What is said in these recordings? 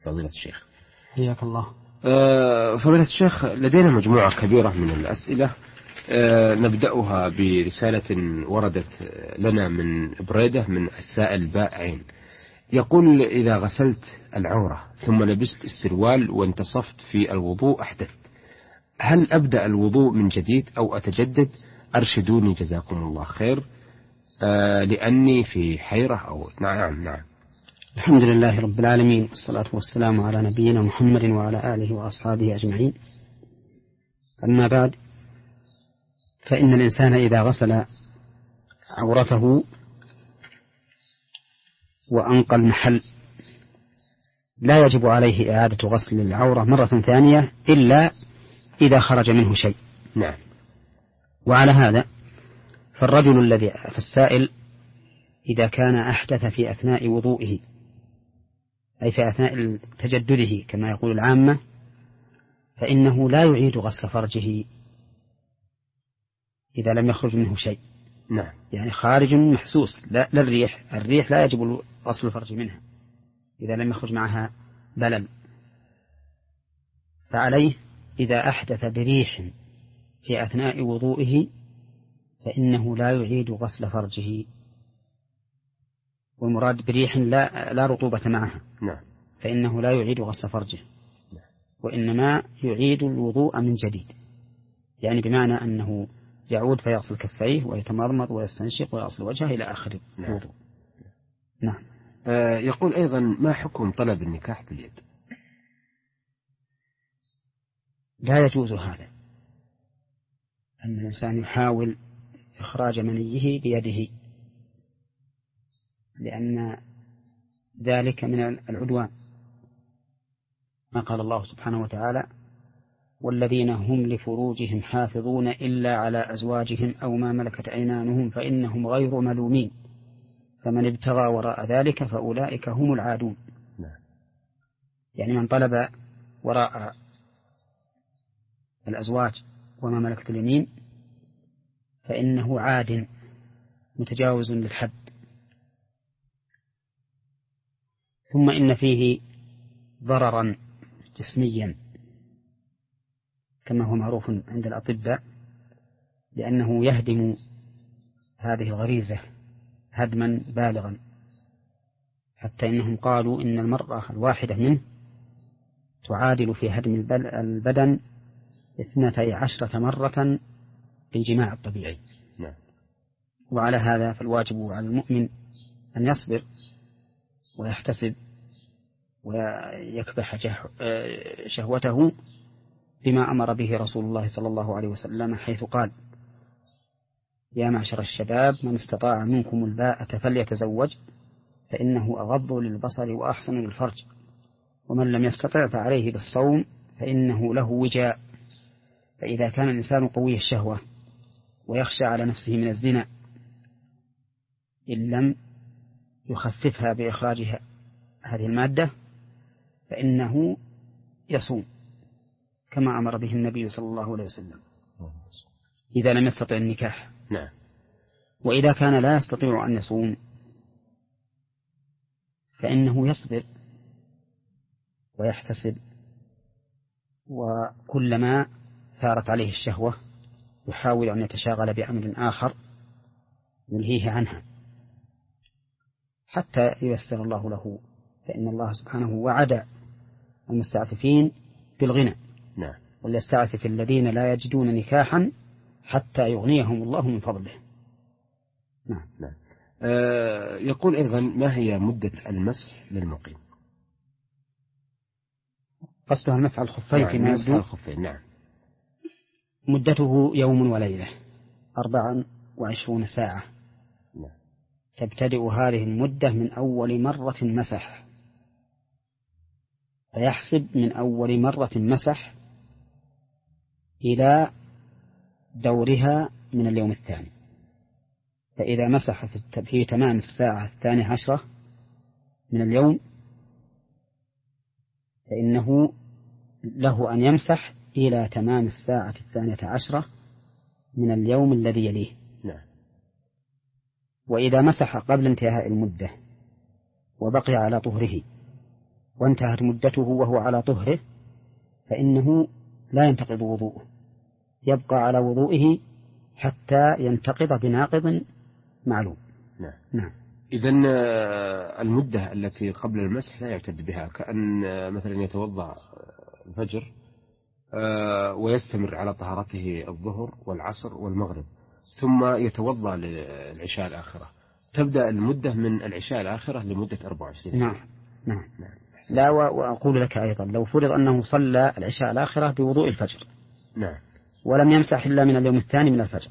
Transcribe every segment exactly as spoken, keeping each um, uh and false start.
فضيلة الشيخ. حياك الله. أه فضيلة الشيخ، لدينا مجموعة كبيرة من الأسئلة، أه نبدأها برسالة وردت لنا من بريدة من السائل بائعين. يقول: إذا غسلت العورة ثم لبست السروال وانتصفت في الوضوء أحدثت، هل أبدأ الوضوء من جديد أو أتجدد؟ أرشدوني جزاكم الله خير، آه لأني في حيرة. أو نعم نعم الحمد لله رب العالمين، والصلاة والسلام على نبينا محمد وعلى آله وأصحابه أجمعين. أما بعد، فإن الإنسان إذا غسل عورته وأنقى المحل لا يجب عليه إعادة غسل العورة مرة ثانية إلا إذا خرج منه شيء. نعم. وعلى هذا فالرجل الذي في السائل إذا كان أحدث في أثناء وضوئه، أي في أثناء تجدده كما يقول العامة، فإنه لا يعيد غسل فرجه إذا لم يخرج منه شيء. نعم. يعني خارج محسوس، لا للريح، الريح لا يجب غسل الفرج منها إذا لم يخرج معها بلل. فعليه إذا أحدث بريح في أثناء وضوئه فإنه لا يعيد غسل فرجه، والمراد بريح لا, لا رطوبة معها. نعم. فإنه لا يعيد غسل فرجه، وإنما يعيد الوضوء من جديد، يعني بمعنى أنه يعود فيغسل كفيه ويتمرمط ويستنشق ويغسل وجهه إلى آخر الوضوء. نعم. نعم. آه يقول أيضا: ما حكم طلب النكاح باليد؟ لا يجوز هذا، أن الإنسان يحاول إخراج منيه بيده، لأن ذلك من العدوان. ما قال الله سبحانه وتعالى: والذين هم لفروجهم حافظون إلا على أزواجهم أو ما ملكت أيمانهم فإنهم غير ملومين فمن ابتغى وراء ذلك فأولئك هم العادون. يعني من طلب وراء الأزواج وما ملكت اليمين فإنه عاد متجاوز للحد. ثم إن فيه ضررا جسميا كما هو معروف عند الأطباء، لأنه يهدم هذه الغريزة هدما بالغا، حتى إنهم قالوا إن المرأة الواحدة منه تعادل في هدم البدن اثنتي عشرة مرة بالجماع الطبيعي. نعم. وعلى هذا فالواجب على المؤمن أن يصبر ويحتسب ويكبح شهوته بما أمر به رسول الله صلى الله عليه وسلم، حيث قال: يا معشر الشباب من استطاع منكم الباءة فليتزوج فإنه أغض للبصر وأحسن للفرج، ومن لم يستطع فعليه بالصوم فإنه له وجاء. فإذا كان الإنسان قوي الشهوة ويخشى على نفسه من الزنا إن لم يخففها بإخراجها هذه المادة فإنه يصوم كما أمر به النبي صلى الله عليه وسلم إذا لم يستطع النكاح. نعم. وإذا كان لا يستطيع أن يصوم فإنه يصبر ويحتسب، وكلما ثارت عليه الشهوة يحاول أن يتشاغل بأمر آخر يلهيه عنها حتى ييسر الله له، فإن الله سبحانه وعد المستعففين بالغنى. نعم. وليستعفف الذين لا يجدون نكاحا حتى يغنيهم الله من فضله. نعم. نعم. آه يقول أيضا: ما هي مدة المسح للمقيم؟ قصدها المسح على الخفين. نعم. فيما مسح الخفين. نعم. مدته يوم وليلة أربع وعشرون ساعة. نعم. تبتدئ هذه المدة من أول مرة مسح، فيحسب من أول مرة مسح إلى دورها من اليوم الثاني. فإذا مسح في تمام الساعة الثانية عشرة من اليوم فإنه له أن يمسح إلى تمام الساعة الثانية عشرة من اليوم الذي يليه. نعم. وإذا مسح قبل انتهاء المدة وبقي على طهره وانتهت مدته وهو على طهره فإنه لا ينتقض وضوءه، يبقى على وضوئه حتى ينتقض بناقض معلوم. نعم. نعم. إذن المدة التي قبل المسح لا يعتد بها، كأن مثلا يتوضأ الفجر ويستمر على طهارته الظهر والعصر والمغرب ثم يتوضأ للعشاء الآخرة، تبدأ المدة من العشاء الآخرة لمدة أربعة وعشرين ساعة. نعم. نعم. نعم. لا، وأقول لك أيضا لو فرض أنه صلى العشاء الآخرة بوضوء الفجر نعم. ولم يمسح إلا من اليوم الثاني من الفجر،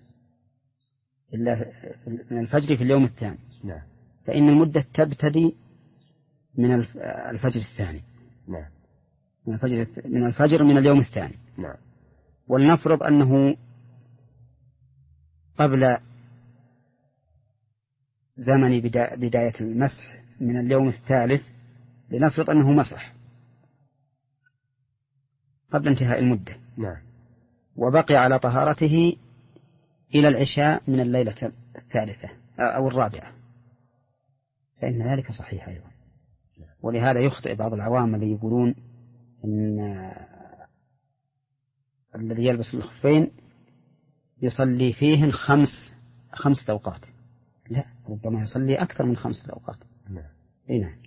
إلا من الفجر في اليوم الثاني، نعم، فإن المدة تبتدي من الفجر الثاني. نعم. من الفجر من الفجر من اليوم الثاني. نعم. ولنفرض أنه قبل زمن بداية المسح من اليوم الثالث، لنفرض أنه مسح قبل انتهاء المدة. نعم. وبقي على طهارته إلى العشاء من الليلة الثالثة أو الرابعة، فإن ذلك صحيح أيضا. ولهذا يخطئ بعض العوام اللي يقولون إن الذي يلبس الخفين يصلي فيهن خمس خمس أوقات. لا، ربما يصلي أكثر من خمس أوقات. نعم. إيه نعم.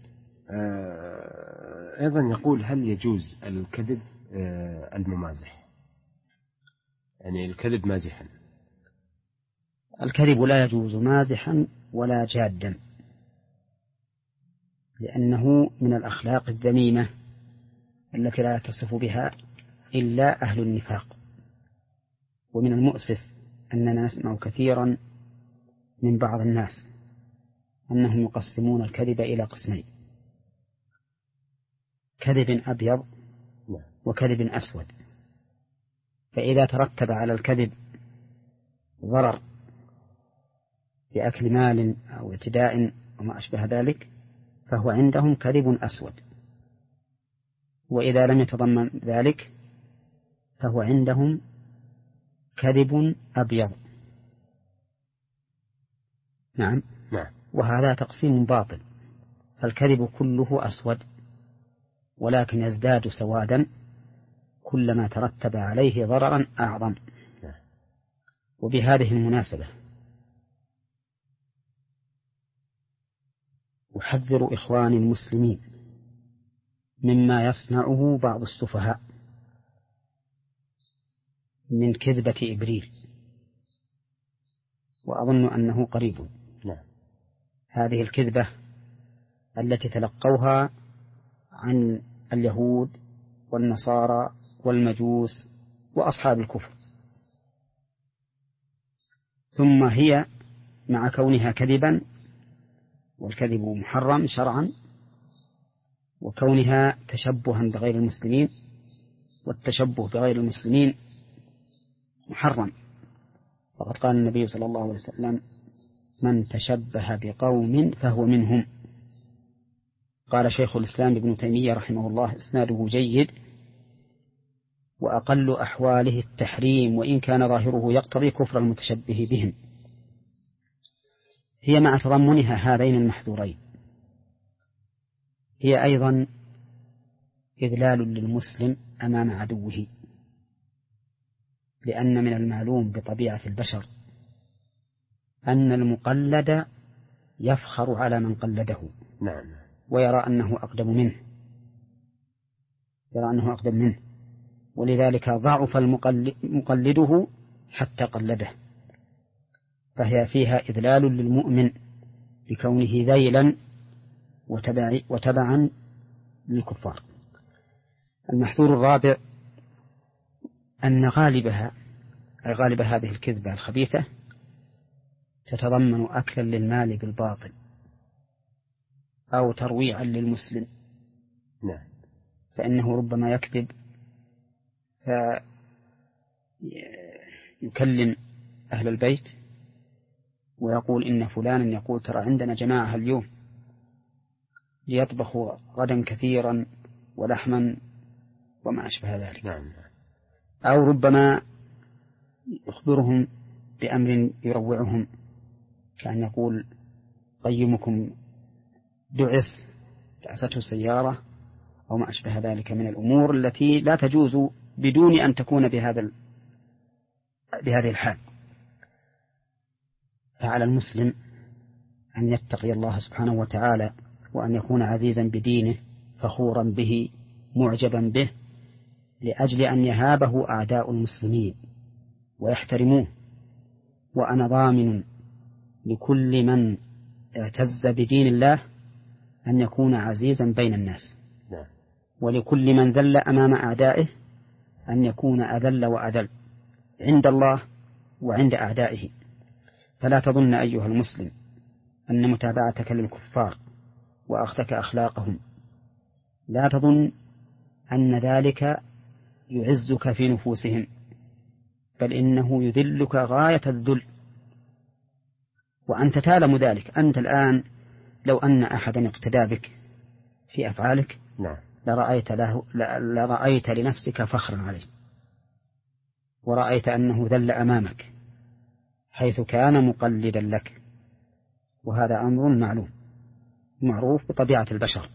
آه أيضا يقول هل يجوز الكذب آه الممازح، يعني الكذب مازحا؟ الكذب لا يجوز مازحا ولا جادا، لأنه من الأخلاق الذميمة التي لا يتصف بها إلا أهل النفاق. ومن المؤسف أننا نسمع كثيرا من بعض الناس أنهم يقسمون الكذب إلى قسمين: كذب أبيض وكذب أسود. فإذا ترتب على الكذب ضرر بأكل مال أو اعتداء وما أشبه ذلك فهو عندهم كذب أسود، وإذا لم يتضمن ذلك فهو عندهم كذب أبيض. نعم. نعم. وهذا تقسيم باطل، فالكذب كله أسود، ولكن يزداد سوادا كلما ترتب عليه ضررا أعظم. وبهذه المناسبة أحذر إخواني المسلمين مما يصنعه بعض السفهاء من كذبة إبريل، وأظن أنه قريب. نعم. هذه الكذبة التي تلقوها عن اليهود والنصارى والمجوس وأصحاب الكفر، ثم هي مع كونها كذبا، والكذب محرم شرعا، وكونها تشبها بغير المسلمين، والتشبه بغير المسلمين محرم. فقد قال النبي صلى الله عليه وسلم: من تشبه بقوم فهو منهم. قال شيخ الإسلام ابن تيمية رحمه الله: إسناده جيد، وأقل أحواله التحريم وإن كان ظاهره يقتضي كفر المتشبه بهم. هي مع تضمنها هذين المحذورين هي أيضا إذلال للمسلم أمام عدوه، لأن من المعلوم بطبيعة البشر أن المقلد يفخر على من قلده. نعم. ويرى أنه أقدم منه يرى أنه أقدم منه ولذلك ضعف مقلده حتى قلده، فهي فيها إذلال للمؤمن بكونه ذيلا وتبع وتبعا للكفار. المحذور الرابع أن غالبها أي غالب هذه الكذبة الخبيثة تتضمن أكلا للمال بالباطل أو ترويعا للمسلم. نعم. فإنه ربما يكذب فيكلم أهل البيت ويقول إن فلانا يقول ترى عندنا جماعة اليوم ليطبخوا غدا كثيرا ولحما وما أشبه ذلك. نعم. أو ربما يخبرهم بأمر يروعهم، كأن يقول قيمكم دعس دعسته السيارة أو ما أشبه ذلك من الأمور التي لا تجوز بدون أن تكون بهذا بهذه الحال. فعلى المسلم أن يتقي الله سبحانه وتعالى، وأن يكون عزيزا بدينه فخورا به معجبا به، لأجل أن يهابه أعداء المسلمين ويحترموه. وأنا ضامن لكل من اعتز بدين الله أن يكون عزيزا بين الناس، ولكل من ذل أمام أعدائه أن يكون أذل وأذل عند الله وعند أعدائه. فلا تظن أيها المسلم أن متابعتك للكفار وأخذك أخلاقهم، لا تظن أن ذلك يعزك في نفوسهم، بل إنه يذلك غاية الذل، وأنت تعلم ذلك. أنت الآن لو أن أحدا اقتدى بك في أفعالك نعم. لرأيت, له لرأيت لنفسك فخرا عليه، ورأيت أنه ذل أمامك حيث كان مقلدا لك، وهذا أمر معلوم معروف بطبيعة البشر.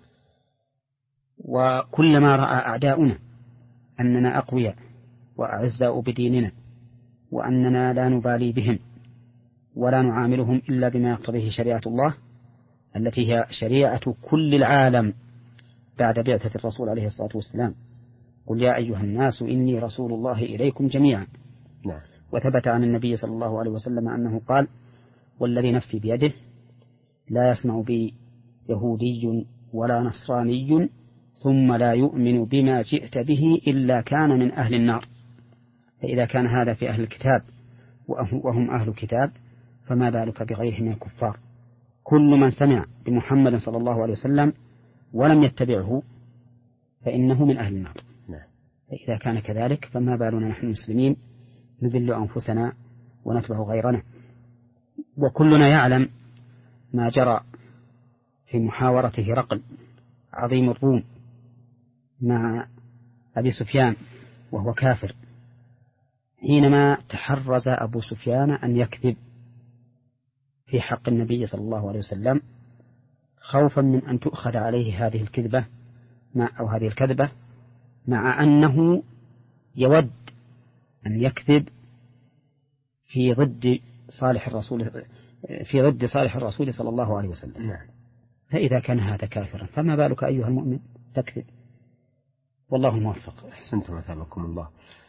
وكلما رأى أعداؤنا أننا أقوياء وأعزاء بديننا، وأننا لا نبالي بهم ولا نعاملهم إلا بما يقتضيه شريعة الله التي هي شريعة كل العالم بعد بعثة الرسول عليه الصلاة والسلام، قل يا أيها الناس إني رسول الله إليكم جميعا. نعم. وثبت عن النبي صلى الله عليه وسلم أنه قال: والذي نفسي بيده لا يسمع بي يهودي ولا نصراني ثم لا يؤمن بما جئت به إلا كان من أهل النار. فإذا كان هذا في أهل الكتاب وهم أهل الكتاب فما بالك بغيرهم من الكفار. كل من سمع بمحمد صلى الله عليه وسلم ولم يتبعه فإنه من أهل النار. فإذا كان كذلك فما بالنا نحن المسلمين نذل أنفسنا ونتبع غيرنا. وكلنا يعلم ما جرى في محاورة هرقل عظيم الروم مع أبي سفيان وهو كافر، حينما تحرز أبو سفيان أن يكذب في حق النبي صلى الله عليه وسلم خوفا من أن تؤخذ عليه هذه الكذبة مع أو هذه الكذبة، مع أنه يود أن يكذب في ضد صالح الرسول في ضد صالح الرسول صلى الله عليه وسلم. نعم. فإذا كان هذا كافرا فما بالك أيها المؤمن تكذب؟ والله موفق. أحسنتم مثابكم الله.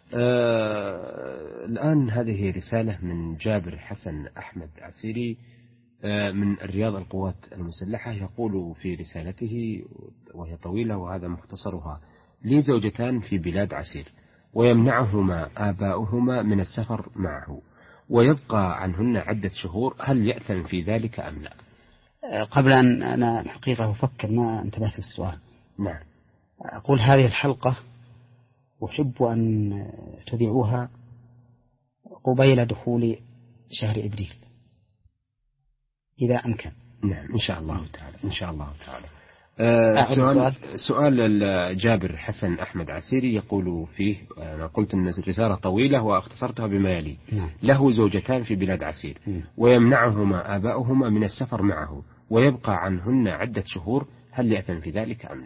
آه الآن هذه رسالة من جابر حسن أحمد عسيري آه من الرياض القوات المسلحة، يقول في رسالته وهي طويلة وهذا مختصرها: لي زوجتان في بلاد عسير ويمنعهما آباؤهما من السفر معه ويبقى عنهن عدة شهور، هل يأثم في ذلك أم لا؟ قبل أن أنا الحقيقة أفكر ما انتبهت السؤال. نعم. أقول هذه الحلقة أحب أن تذيعوها قبيل دخول شهر إبريل إذا أمكن. نعم إن شاء الله تعالى. إن شاء الله تعالى. آه سؤال, سؤال جابر حسن أحمد عسيري يقول فيه: أنا قلت أن الرسالة طويلة واختصرتها بما يلي. نعم. له زوجتان في بلاد عسير نعم. ويمنعهما آباؤهما من السفر معه ويبقى عنهن عدة شهور، هل يأثم في ذلك أم لا؟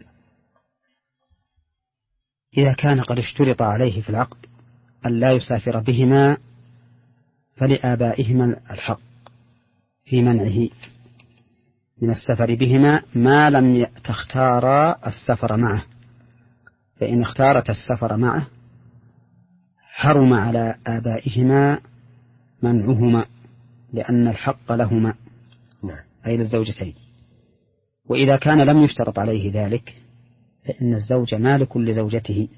إذا كان قد اشترط عليه في العقد أن لا يسافر بهما فلآبائهما الحق في منعه من السفر بهما ما لم تختارا السفر معه، فإن اختارت السفر معه حرم على آبائهما منعهما لأن الحق لهما. نعم. أي للزوجتين. وإذا كان لم يشترط عليه ذلك فإن الزوج مالك لزوجته،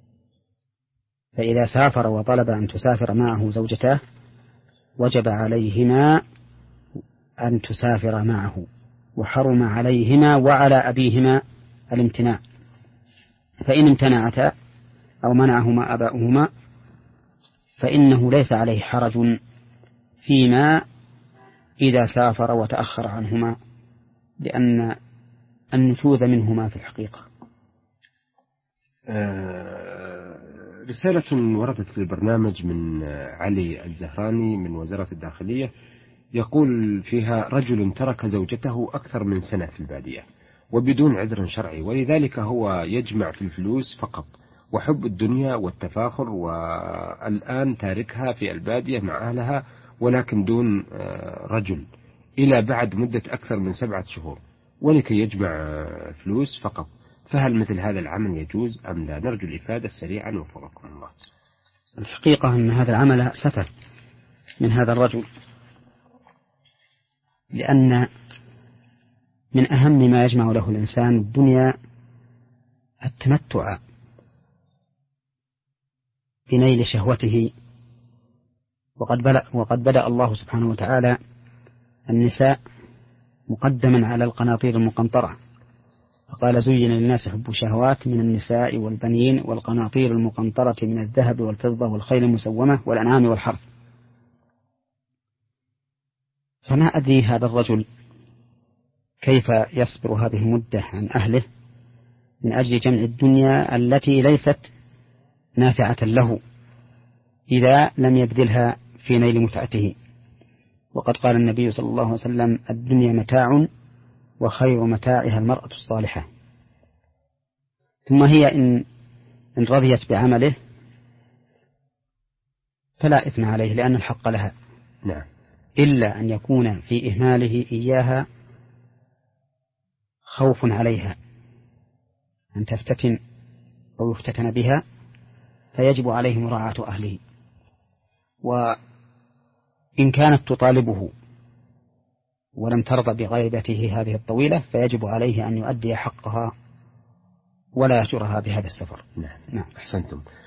فإذا سافر وطلب أن تسافر معه زوجته وجب عليهما أن تسافر معه، وحرم عليهما وعلى أبيهما الامتناع. فإن امتنعتا أو منعهما أباؤهما فإنه ليس عليه حرج فيما إذا سافر وتأخر عنهما، لأن النشوز منهما في الحقيقة. رسالة وردت للبرنامج من علي الزهراني من وزارة الداخلية، يقول فيها: رجل ترك زوجته أكثر من سنة في البادية وبدون عذر شرعي، ولذلك هو يجمع في الفلوس فقط وحب الدنيا والتفاخر، والآن تاركها في البادية مع أهلها ولكن دون رجل إلى بعد مدة أكثر من سبعة شهور، ولكي يجمع فلوس فقط. فهل مثل هذا العمل يجوز أم لا؟ نرجو الإفادة سريعا وفقكم الله. الحقيقة أن هذا العمل سفه من هذا الرجل، لأن من أهم ما يجمع له الإنسان الدنيا التمتع بنيل شهوته. وقد بدأ الله سبحانه وتعالى النساء مقدما على القناطير المقنطرة، فقال: زين للناس حب الشهوات من النساء والبنين والقناطير المقنطرة من الذهب والفضة والخيل المسومة والأنعام والحرث. فما أدري هذا الرجل كيف يصبر هذه المدة عن أهله من أجل جمع الدنيا التي ليست نافعة له إذا لم يبذلها في نيل متعته. وقد قال النبي صلى الله عليه وسلم: الدنيا متاع وخير متاعها المرأة الصالحة. ثم هي إن, إن رضيت بعمله فلا إثم عليه لأن الحق لها، نعم، إلا أن يكون في إهماله إياها خوف عليها أن تفتتن أو يفتتن بها، فيجب عليه مراعاة أهله. وإن كانت تطالبه ولم ترضى بغيبته هذه الطويلة فيجب عليه أن يؤدي حقها ولا يهجرها بهذا السفر. نعم. نعم. أحسنتم.